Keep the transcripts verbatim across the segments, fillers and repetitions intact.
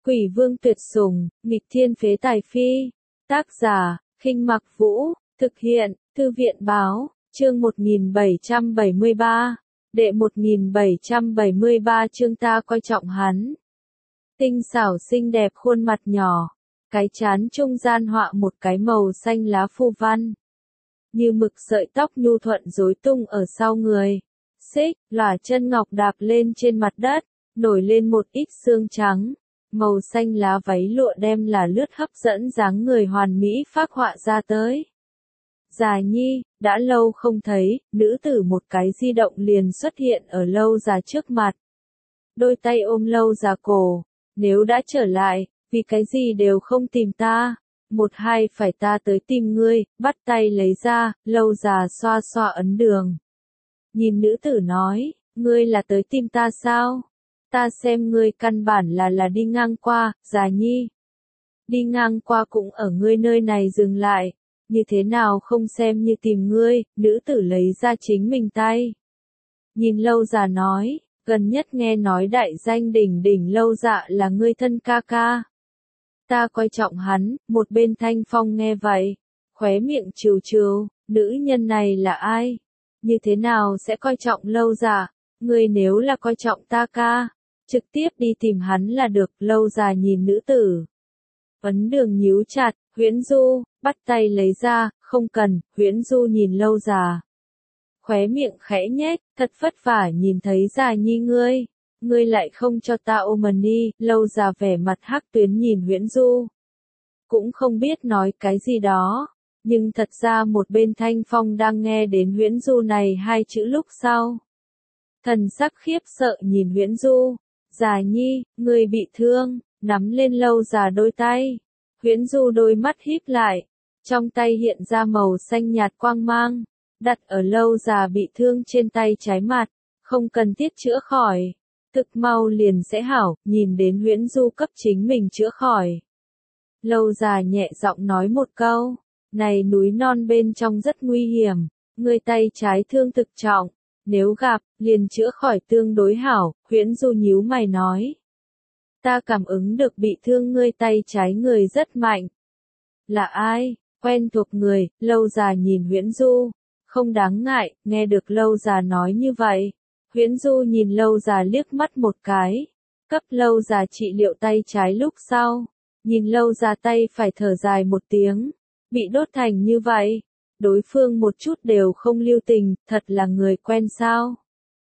Quỷ vương tuyệt sủng, nghịch thiên phế tài phi. Tác giả, Khinh Mặc Vũ, thực hiện, Thư viện báo, chương một nghìn bảy trăm bảy mươi ba, đệ một nghìn bảy trăm bảy mươi ba chương ta coi trọng hắn. Tinh xảo xinh đẹp khuôn mặt nhỏ, cái trán trung gian họa một cái màu xanh lá phù văn. Như mực sợi tóc nhu thuận rối tung ở sau người. Xích, lòa chân ngọc đạp lên trên mặt đất, nổi lên một ít xương trắng. Màu xanh lá váy lụa đem là lướt hấp dẫn dáng người hoàn mỹ phác họa ra tới. Già Nhi, đã lâu không thấy, nữ tử một cái di động liền xuất hiện ở Lâu Già trước mặt. Đôi tay ôm Lâu Già cổ, nếu đã trở lại, vì cái gì đều không tìm ta, một hai phải ta tới tìm ngươi, bắt tay lấy ra, Lâu Già xoa xoa ấn đường. Nhìn nữ tử nói, ngươi là tới tìm ta sao? Ta xem ngươi căn bản là là đi ngang qua, Già Nhi. Đi ngang qua cũng ở ngươi nơi này dừng lại, như thế nào không xem như tìm ngươi, nữ tử lấy ra chính mình tay. Nhìn Lâu Già nói, gần nhất nghe nói đại danh đỉnh đỉnh Lâu Dạ là ngươi thân ca ca. Ta coi trọng hắn, một bên Thanh Phong nghe vậy, khóe miệng trừ trừ, nữ nhân này là ai? Như thế nào sẽ coi trọng Lâu Dạ? Ngươi nếu là coi trọng ta ca, trực tiếp đi tìm hắn là được. Lâu Già nhìn nữ tử, ấn đường nhíu chặt, Huyễn Du, bắt tay lấy ra, không cần. Huyễn Du nhìn Lâu Già, khóe miệng khẽ nhếch, thật vất vả nhìn thấy Già Nhi ngươi, ngươi lại không cho ta ôm đi. Lâu Già vẻ mặt hắc tuyến nhìn Huyễn Du, cũng không biết nói cái gì đó, nhưng thật ra một bên Thanh Phong đang nghe đến Huyễn Du này hai chữ lúc sau, thần sắc khiếp sợ nhìn Huyễn Du. Già Nhi, ngươi bị thương, nắm lên Lâu Già đôi tay. Huyễn Du đôi mắt híp lại, trong tay hiện ra màu xanh nhạt quang mang, đặt ở Lâu Già bị thương trên tay trái mặt, không cần thiết chữa khỏi, thực mau liền sẽ hảo. Nhìn đến Huyễn Du cấp chính mình chữa khỏi, Lâu Già nhẹ giọng nói một câu, này núi non bên trong rất nguy hiểm, ngươi tay trái thương thực trọng, nếu gặp, liền chữa khỏi tương đối hảo. Huyễn Du nhíu mày nói, ta cảm ứng được bị thương ngươi tay trái người rất mạnh. Là ai? Quen thuộc người. Lâu Già nhìn Huyễn Du, không đáng ngại. Nghe được Lâu Già nói như vậy, Huyễn Du nhìn Lâu Già liếc mắt một cái, cấp Lâu Già trị liệu tay trái lúc sau, nhìn Lâu Già tay phải thở dài một tiếng, bị đốt thành như vậy, đối phương một chút đều không lưu tình, thật là người quen sao?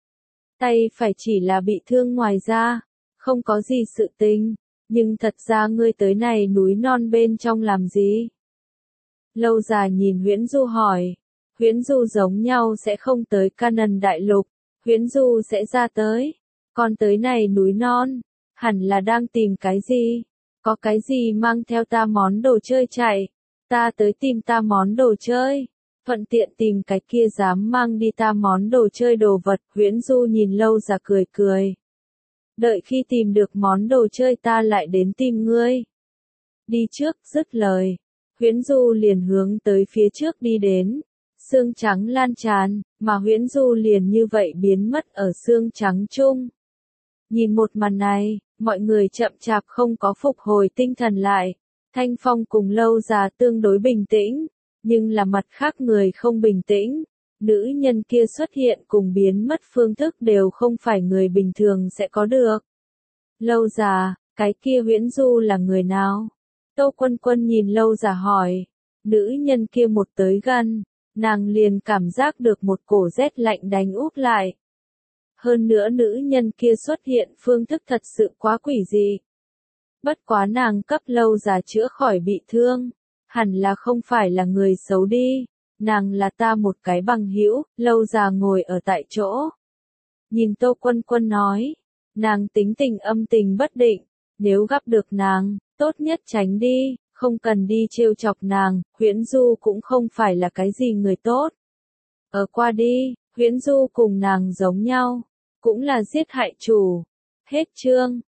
Tay phải chỉ là bị thương ngoài ra, không có gì sự tình, nhưng thật ra ngươi tới này núi non bên trong làm gì? Lâu Già nhìn Huyễn Du hỏi. Huyễn Du giống nhau sẽ không tới Canaan đại lục, Huyễn Du sẽ ra tới, còn tới này núi non, hẳn là đang tìm cái gì? Có cái gì mang theo ta món đồ chơi chạy? Ta tới tìm ta món đồ chơi, thuận tiện tìm cái kia dám mang đi ta món đồ chơi đồ vật. Huyễn Du nhìn Lâu Già cười cười. Đợi khi tìm được món đồ chơi ta lại đến tìm ngươi. Đi trước, dứt lời, Huyễn Du liền hướng tới phía trước đi đến. Xương trắng lan tràn, mà Huyễn Du liền như vậy biến mất ở xương trắng chung. Nhìn một màn này, mọi người chậm chạp không có phục hồi tinh thần lại. Thanh Phong cùng Lâu Già tương đối bình tĩnh, nhưng là mặt khác người không bình tĩnh. Nữ nhân kia xuất hiện cùng biến mất phương thức đều không phải người bình thường sẽ có được. Lâu Già, cái kia Huyễn Du là người nào? Tô Quân Quân nhìn Lâu Già hỏi. Nữ nhân kia một tới gần, nàng liền cảm giác được một cổ rét lạnh đánh úp lại. Hơn nữa nữ nhân kia xuất hiện phương thức thật sự quá quỷ dị. Bất quá nàng cấp Lâu Già chữa khỏi bị thương, hẳn là không phải là người xấu đi. Nàng là ta một cái bằng hữu. Lâu Già ngồi ở tại chỗ, nhìn Tô Quân Quân nói, nàng tính tình âm tình bất định, nếu gặp được nàng, tốt nhất tránh đi, không cần đi trêu chọc nàng. Huyễn Du cũng không phải là cái gì người tốt. Ở qua đi, Huyễn Du cùng nàng giống nhau, cũng là giết hại chủ. Hết chương.